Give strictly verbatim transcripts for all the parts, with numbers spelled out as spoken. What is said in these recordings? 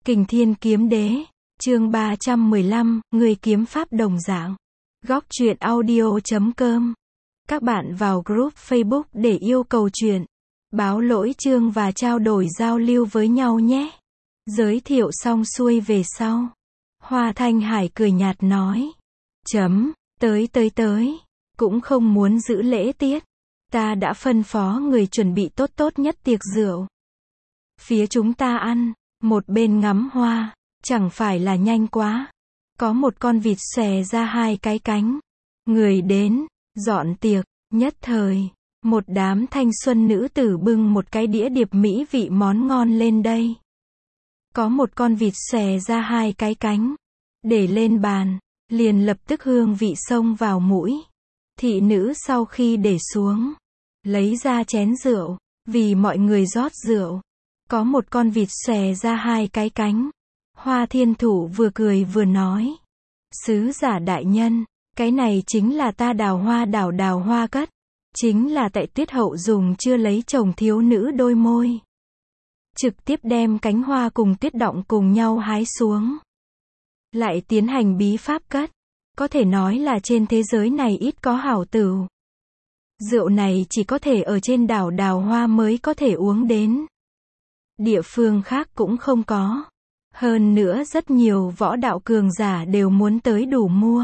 Kình Thiên Kiếm Đế, chương ba trăm mười lăm, người kiếm pháp đồng dạng. Góc truyện audio chấm com. Các bạn vào group Facebook để yêu cầu truyện, báo lỗi chương và trao đổi giao lưu với nhau nhé. Giới thiệu xong xuôi về sau, Hoa Thanh Hải cười nhạt nói. Chấm, tới tới tới, cũng không muốn giữ lễ tiết. Ta đã phân phó người chuẩn bị tốt tốt nhất tiệc rượu. Phía chúng ta ăn, một bên ngắm hoa, chẳng phải là nhanh quá. Có một con vịt xòe ra hai cái cánh. Người đến, dọn tiệc, nhất thời, một đám thanh xuân nữ tử bưng một cái đĩa điệp mỹ vị món ngon lên đây. Có một con vịt xòe ra hai cái cánh, để lên bàn, liền lập tức hương vị xông vào mũi. Thị nữ sau khi để xuống, lấy ra chén rượu, vì mọi người rót rượu. Có một con vịt xòe ra hai cái cánh. Hoa Thiên Thủ vừa cười vừa nói. Sứ giả đại nhân, cái này chính là ta đào hoa đảo đào hoa cất. Chính là tại Tuyết Hậu dùng chưa lấy chồng thiếu nữ đôi môi. Trực tiếp đem cánh hoa cùng tuyết động cùng nhau hái xuống. Lại tiến hành bí pháp cất. Có thể nói là trên thế giới này ít có hảo tửu. Rượu này chỉ có thể ở trên đảo đào hoa mới có thể uống đến. Địa phương khác cũng không có. Hơn nữa rất nhiều võ đạo cường giả đều muốn tới đủ mua.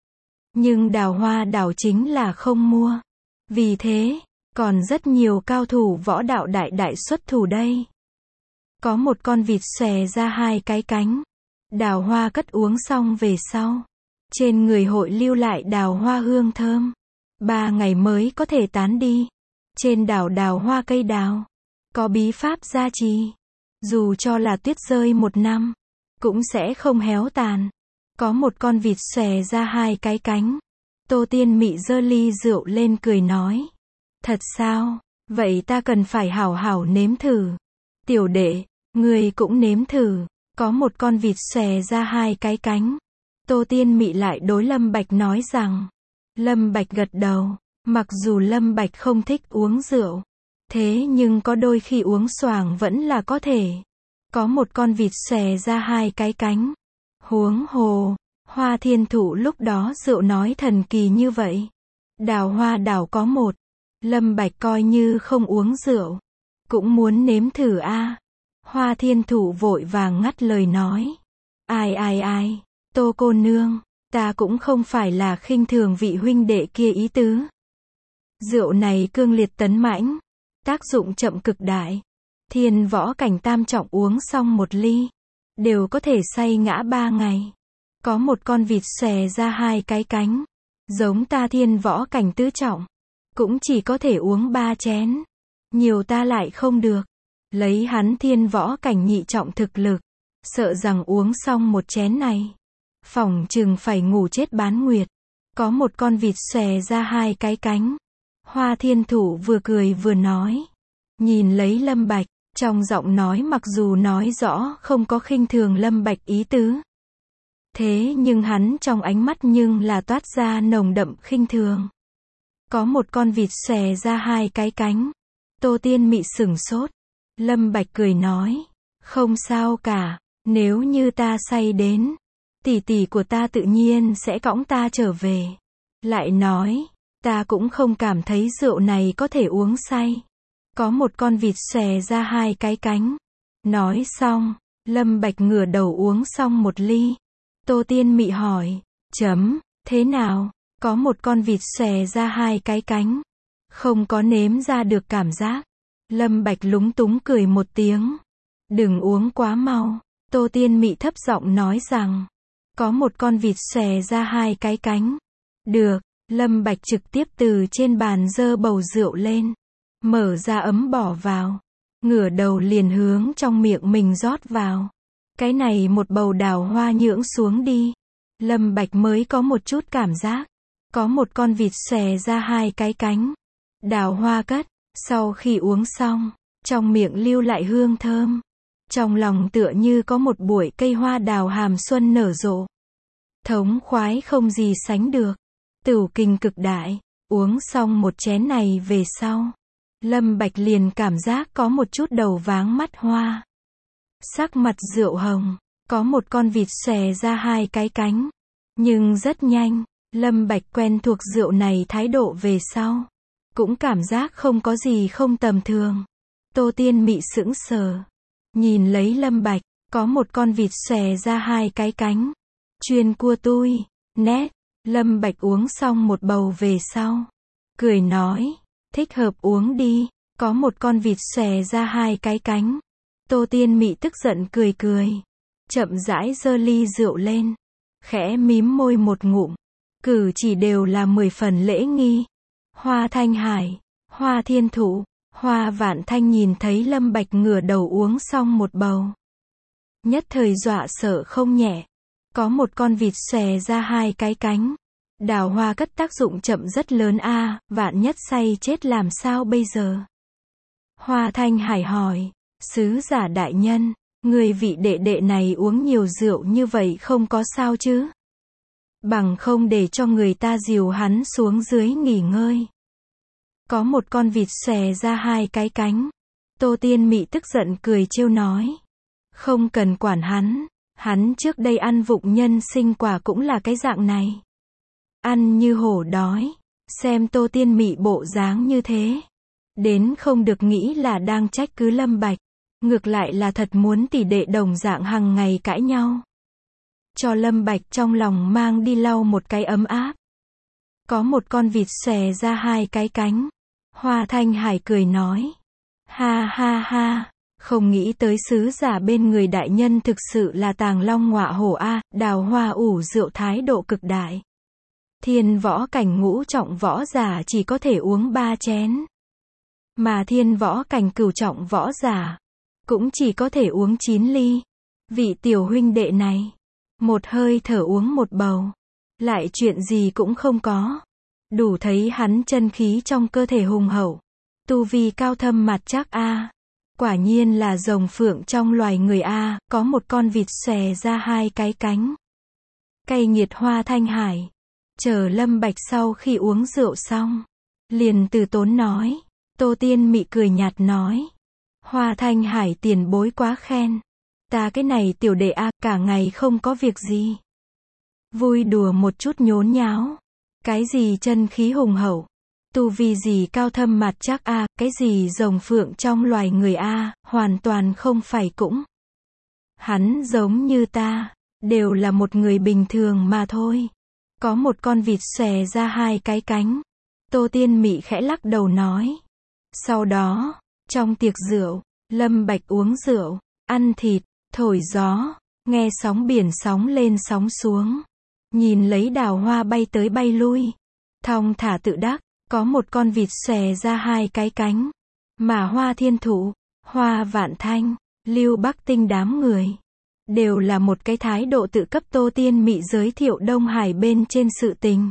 Nhưng đào hoa đảo chính là không mua. Vì thế, còn rất nhiều cao thủ võ đạo đại đại xuất thủ đây. Có một con vịt xòe ra hai cái cánh. Đào hoa cất uống xong về sau. Trên người hội lưu lại đào hoa hương thơm. Ba ngày mới có thể tán đi. Trên đảo đào hoa cây đào. Có bí pháp gia trì. Dù cho là tuyết rơi một năm, cũng sẽ không héo tàn. Có một con vịt xòe ra hai cái cánh. Tô Tiên Mị giơ ly rượu lên cười nói. Thật sao? Vậy ta cần phải hảo hảo nếm thử. Tiểu đệ, người cũng nếm thử. Có một con vịt xòe ra hai cái cánh. Tô Tiên Mị lại đối Lâm Bạch nói rằng. Lâm Bạch gật đầu. Mặc dù Lâm Bạch không thích uống rượu, thế nhưng có đôi khi uống xoàng vẫn là có thể. Có một con vịt xòe ra hai cái cánh. Huống hồ, Hoa Thiên Thủ lúc đó rượu nói thần kỳ như vậy. Đào hoa đảo có một. Lâm Bạch coi như không uống rượu, cũng muốn nếm thử a. À. Hoa Thiên Thủ vội vàng ngắt lời nói. Ai ai ai, Tô cô nương, ta cũng không phải là khinh thường vị huynh đệ kia ý tứ. Rượu này cương liệt tấn mãnh, tác dụng chậm cực đại. Thiên võ cảnh tam trọng uống xong một ly, đều có thể say ngã ba ngày. Có một con vịt xòe ra hai cái cánh, giống ta thiên võ cảnh tứ trọng, cũng chỉ có thể uống ba chén. Nhiều ta lại không được. Lấy hắn thiên võ cảnh nhị trọng thực lực, sợ rằng uống xong một chén này, phỏng chừng phải ngủ chết bán nguyệt. Có một con vịt xòe ra hai cái cánh. Hoa Thiên Thủ vừa cười vừa nói. Nhìn lấy Lâm Bạch, trong giọng nói mặc dù nói rõ không có khinh thường Lâm Bạch ý tứ. Thế nhưng hắn trong ánh mắt nhưng là toát ra nồng đậm khinh thường. Có một con vịt xòe ra hai cái cánh. Tô Tiên Mị sửng sốt. Lâm Bạch cười nói. Không sao cả, nếu như ta say đến, tỷ tỷ của ta tự nhiên sẽ cõng ta trở về. Lại nói, ta cũng không cảm thấy rượu này có thể uống say. Có một con vịt xòe ra hai cái cánh. Nói xong, Lâm Bạch ngửa đầu uống xong một ly. Tô Tiên Mị hỏi. Chấm, thế nào? Có một con vịt xòe ra hai cái cánh. Không có nếm ra được cảm giác. Lâm Bạch lúng túng cười một tiếng. Đừng uống quá mau. Tô Tiên Mị thấp giọng nói rằng. Có một con vịt xòe ra hai cái cánh. Được. Lâm Bạch trực tiếp từ trên bàn dơ bầu rượu lên. Mở ra ấm bỏ vào. Ngửa đầu liền hướng trong miệng mình rót vào. Cái này một bầu đào hoa nhưỡng xuống đi. Lâm Bạch mới có một chút cảm giác. Có một con vịt xòe ra hai cái cánh. Đào hoa cất. Sau khi uống xong, trong miệng lưu lại hương thơm. Trong lòng tựa như có một bụi cây hoa đào hàm xuân nở rộ. Thống khoái không gì sánh được. Tửu kinh cực đại. Uống xong một chén này về sau, Lâm Bạch liền cảm giác có một chút đầu váng mắt hoa. Sắc mặt Diệu hồng, có một con vịt xòe ra hai cái cánh. Nhưng rất nhanh, Lâm Bạch quen thuộc Diệu này thái độ về sau. Cũng cảm giác không có gì không tầm thường. Tô Tiên Mị sững sờ. Nhìn lấy Lâm Bạch, có một con vịt xòe ra hai cái cánh. Chuyên cua tui, nét. Lâm Bạch uống xong một bầu về sau. Cười nói, thích hợp uống đi, có một con vịt xòe ra hai cái cánh. Tô Tiên Mị tức giận cười cười. Chậm rãi giơ ly rượu lên. Khẽ mím môi một ngụm. Cử chỉ đều là mười phần lễ nghi. Hoa Thanh Hải, Hoa Thiên Thụ, Hoa Vạn Thanh nhìn thấy Lâm Bạch ngửa đầu uống xong một bầu. Nhất thời dọa sợ không nhẹ. Có một con vịt xòe ra hai cái cánh. Đào hoa cất tác dụng chậm rất lớn a, à, vạn nhất say chết làm sao bây giờ? Hoa Thanh Hải hỏi, sứ giả đại nhân, người vị đệ đệ này uống nhiều rượu như vậy không có sao chứ? Bằng không để cho người ta dìu hắn xuống dưới nghỉ ngơi. Có một con vịt xòe ra hai cái cánh. Tô Tiên Mị tức giận cười trêu nói. Không cần quản hắn, hắn trước đây ăn vụng nhân sinh quả cũng là cái dạng này. Ăn như hổ đói. Xem Tô Tiên Mị bộ dáng như thế. Đến không được nghĩ là đang trách cứ Lâm Bạch. Ngược lại là thật muốn tỷ đệ đồng dạng hằng ngày cãi nhau. Cho Lâm Bạch trong lòng mang đi lau một cái ấm áp. Có một con vịt xòe ra hai cái cánh. Hoa Thanh Hải cười nói. Ha ha ha, không nghĩ tới sứ giả bên người đại nhân thực sự là tàng long ngọa hổ a, đào hoa ủ rượu thái độ cực đại. Thiên võ cảnh ngũ trọng võ giả chỉ có thể uống ba chén. Mà thiên võ cảnh cửu trọng võ giả cũng chỉ có thể uống chín ly. Vị tiểu huynh đệ này, một hơi thở uống một bầu, lại chuyện gì cũng không có. Đủ thấy hắn chân khí trong cơ thể hùng hậu, tu vi cao thâm mặt chắc a. Quả nhiên là rồng phượng trong loài người a, có một con vịt xòe ra hai cái cánh. Cay nghiệt Hoa Thanh Hải. Chờ Lâm Bạch sau khi uống rượu xong, liền từ tốn nói. Tô Tiên Mị cười nhạt nói. Hoa Thanh Hải tiền bối quá khen. Ta cái này tiểu đệ a, cả ngày không có việc gì. Vui đùa một chút nhốn nháo. Cái gì chân khí hùng hậu. Tu vi gì cao thâm mặt chắc a, cái gì rồng phượng trong loài người a, hoàn toàn không phải cũng. Hắn giống như ta, đều là một người bình thường mà thôi. Có một con vịt xòe ra hai cái cánh. Tô Tiên Mị khẽ lắc đầu nói. Sau đó, trong tiệc rượu, Lâm Bạch uống rượu, ăn thịt, thổi gió, nghe sóng biển sóng lên sóng xuống. Nhìn lấy đào hoa bay tới bay lui. Thong thả tự đắc, có một con vịt xòe ra hai cái cánh. Mà Hoa Thiên Thụ, Hoa Vạn Thanh, Lưu Bắc Tinh đám người đều là một cái thái độ tự cấp Tô Tiên Mị giới thiệu Đông Hải bên trên sự tình.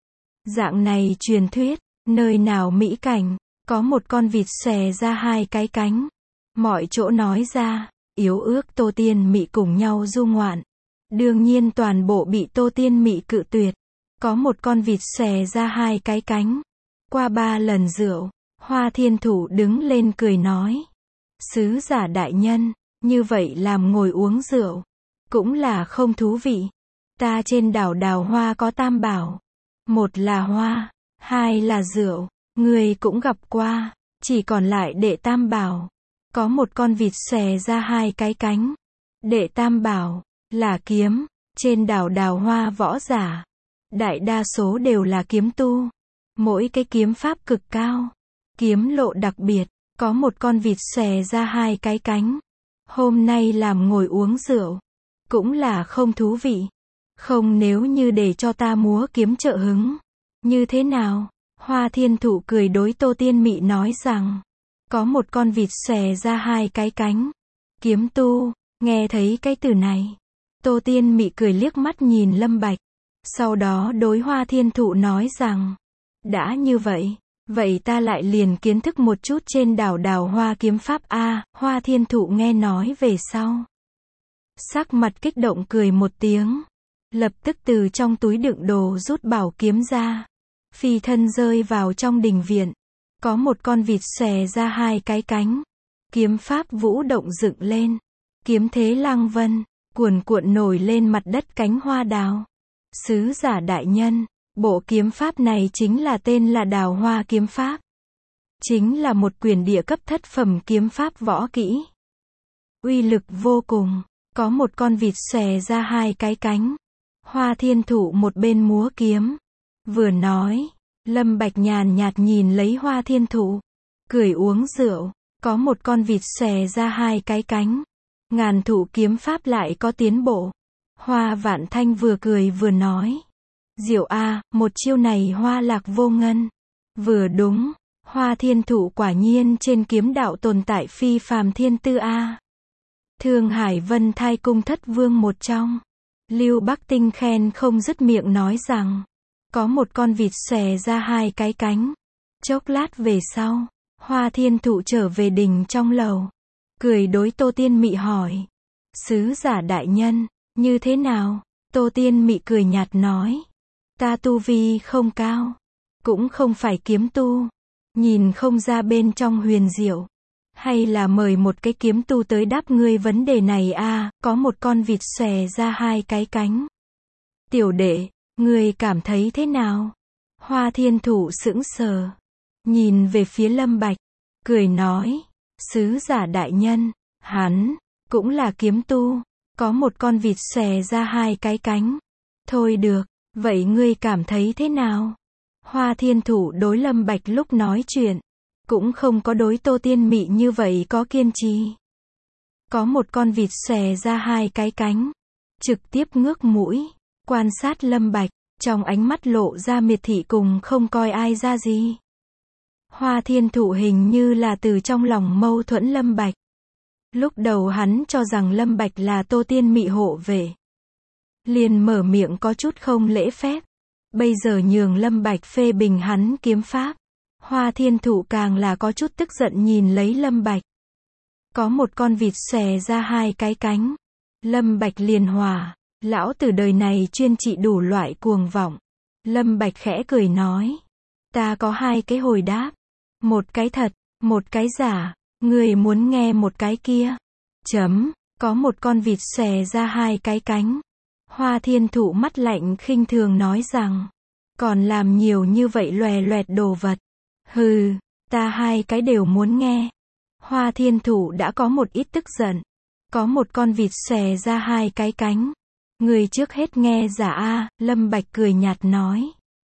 Dạng này truyền thuyết, nơi nào mỹ cảnh, có một con vịt xòe ra hai cái cánh. Mọi chỗ nói ra, yếu ước Tô Tiên Mị cùng nhau du ngoạn. Đương nhiên toàn bộ bị Tô Tiên Mị cự tuyệt. Có một con vịt xòe ra hai cái cánh. Qua ba lần rượu, Hoa Thiên Thủ đứng lên cười nói. Sứ giả đại nhân, như vậy làm ngồi uống rượu, cũng là không thú vị. Ta trên đảo Đào Hoa có tam bảo. Một là hoa, hai là rượu, người cũng gặp qua, chỉ còn lại đệ tam bảo. Có một con vịt xòe ra hai cái cánh. Đệ tam bảo là kiếm. Trên đảo Đào Hoa võ giả, đại đa số đều là kiếm tu. Mỗi cái kiếm pháp cực cao, kiếm lộ đặc biệt. Có một con vịt xòe ra hai cái cánh. Hôm nay làm ngồi uống rượu, cũng là không thú vị. Không, nếu như để cho ta múa kiếm trợ hứng, như thế nào? Hoa Thiên Thụ cười đối Tô Tiên Mị nói rằng, có một con vịt xòe ra hai cái cánh. Kiếm tu, nghe thấy cái từ này, Tô Tiên Mị cười liếc mắt nhìn Lâm Bạch. Sau đó đối Hoa Thiên Thụ nói rằng, đã như vậy, vậy ta lại liền kiến thức một chút trên đảo Đào Hoa kiếm pháp a. Hoa Thiên Thụ nghe nói về sau, sắc mặt kích động cười một tiếng, lập tức từ trong túi đựng đồ rút bảo kiếm ra, phi thân rơi vào trong đình viện. Có một con vịt xòe ra hai cái cánh, kiếm pháp vũ động dựng lên, kiếm thế lăng vân, cuồn cuộn nổi lên mặt đất cánh hoa đào. Sứ giả đại nhân, bộ kiếm pháp này chính là tên là Đào Hoa kiếm pháp. Chính là một quyển địa cấp thất phẩm kiếm pháp võ kỹ. Uy lực vô cùng, có một con vịt xòe ra hai cái cánh. Hoa Thiên Thụ một bên múa kiếm, vừa nói, Lâm Bạch nhàn nhạt nhìn lấy Hoa Thiên Thụ, cười uống rượu, có một con vịt xòe ra hai cái cánh. Ngàn thụ kiếm pháp lại có tiến bộ. Hoa Vạn Thanh vừa cười vừa nói, diệu a, một chiêu này Hoa Lạc Vô Ngân. Vừa đúng, Hoa Thiên Thụ quả nhiên trên kiếm đạo tồn tại phi phàm thiên tư a. Thương Hải Vân Thai cung thất vương một trong, Lưu Bắc Tinh khen không dứt miệng nói rằng, có một con vịt xòe ra hai cái cánh. Chốc lát về sau, Hoa Thiên Thụ trở về đình trong lầu, cười đối Tô Tiên Mị hỏi, sứ giả đại nhân, như thế nào? Tô Tiên Mị cười nhạt nói, ta tu vi không cao, cũng không phải kiếm tu, nhìn không ra bên trong huyền diệu. Hay là mời một cái kiếm tu tới đáp ngươi vấn đề này a. À, có một con vịt xòe ra hai cái cánh. Tiểu đệ, ngươi cảm thấy thế nào? Hoa Thiên Thụ sững sờ, nhìn về phía Lâm Bạch, cười nói, sứ giả đại nhân, hắn cũng là kiếm tu, có một con vịt xòe ra hai cái cánh. Thôi được, vậy ngươi cảm thấy thế nào? Hoa Thiên Thụ đối Lâm Bạch lúc nói chuyện, cũng không có đối Tô Tiên Mị như vậy có kiên trì. Có một con vịt xòe ra hai cái cánh, trực tiếp ngước mũi, quan sát Lâm Bạch, trong ánh mắt lộ ra miệt thị cùng không coi ai ra gì. Hoa Thiên Thụ hình như là từ trong lòng mâu thuẫn Lâm Bạch. Lúc đầu hắn cho rằng Lâm Bạch là Tô Tiên Mị hộ vệ, liền mở miệng có chút không lễ phép. Bây giờ nhường Lâm Bạch phê bình hắn kiếm pháp, Hoa Thiên Thụ càng là có chút tức giận nhìn lấy Lâm Bạch. Có một con vịt xòe ra hai cái cánh. Lâm Bạch liền hòa, lão tử đời này chuyên trị đủ loại cuồng vọng. Lâm Bạch khẽ cười nói, ta có hai cái hồi đáp, một cái thật, một cái giả, ngươi muốn nghe một cái kia? Chấm, có một con vịt xòe ra hai cái cánh. Hoa Thiên Thụ mắt lạnh khinh thường nói rằng, còn làm nhiều như vậy loè loẹt đồ vật. Hừ, ta hai cái đều muốn nghe. Hoa Thiên Thụ đã có một ít tức giận. Có một con vịt xòe ra hai cái cánh. Người trước hết nghe giả a. Lâm Bạch cười nhạt nói.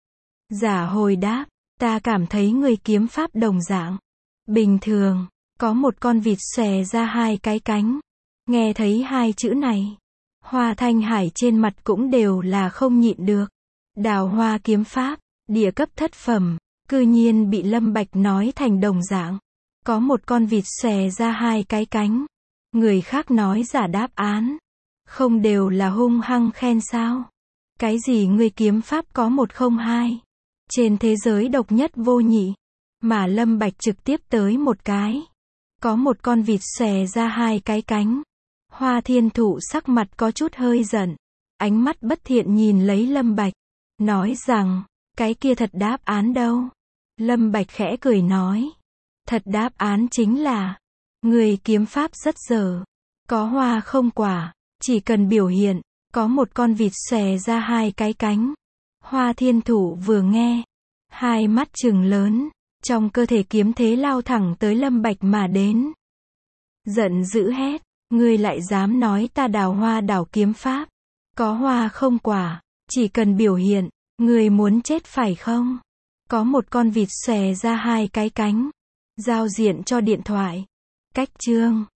Giả hồi đáp, ta cảm thấy người kiếm pháp đồng dạng. Bình thường, có một con vịt xòe ra hai cái cánh. Nghe thấy hai chữ này, Hoa Thanh Hải trên mặt cũng đều là không nhịn được. Đào Hoa kiếm pháp, địa cấp thất phẩm, cư nhiên bị Lâm Bạch nói thành đồng dạng. Có một con vịt xòe ra hai cái cánh. Người khác nói giả đáp án, không đều là hung hăng khen sao? Cái gì ngươi kiếm pháp có một không hai, trên thế giới độc nhất vô nhị, mà Lâm Bạch trực tiếp tới một cái. Có một con vịt xòe ra hai cái cánh. Hoa Thiên Thụ sắc mặt có chút hơi giận, ánh mắt bất thiện nhìn lấy Lâm Bạch, nói rằng, cái kia thật đáp án đâu? Lâm Bạch khẽ cười nói, thật đáp án chính là, người kiếm pháp rất dở, có hoa không quả, chỉ cần biểu hiện, có một con vịt xòe ra hai cái cánh. Hoa Thiên Thụ vừa nghe, hai mắt trừng lớn, trong cơ thể kiếm thế lao thẳng tới Lâm Bạch mà đến. Giận dữ hét, ngươi lại dám nói ta Đào Hoa đảo kiếm pháp, có hoa không quả, chỉ cần biểu hiện, ngươi muốn chết phải không? Có một con vịt xòe ra hai cái cánh. Giao diện cho điện thoại. Cách chương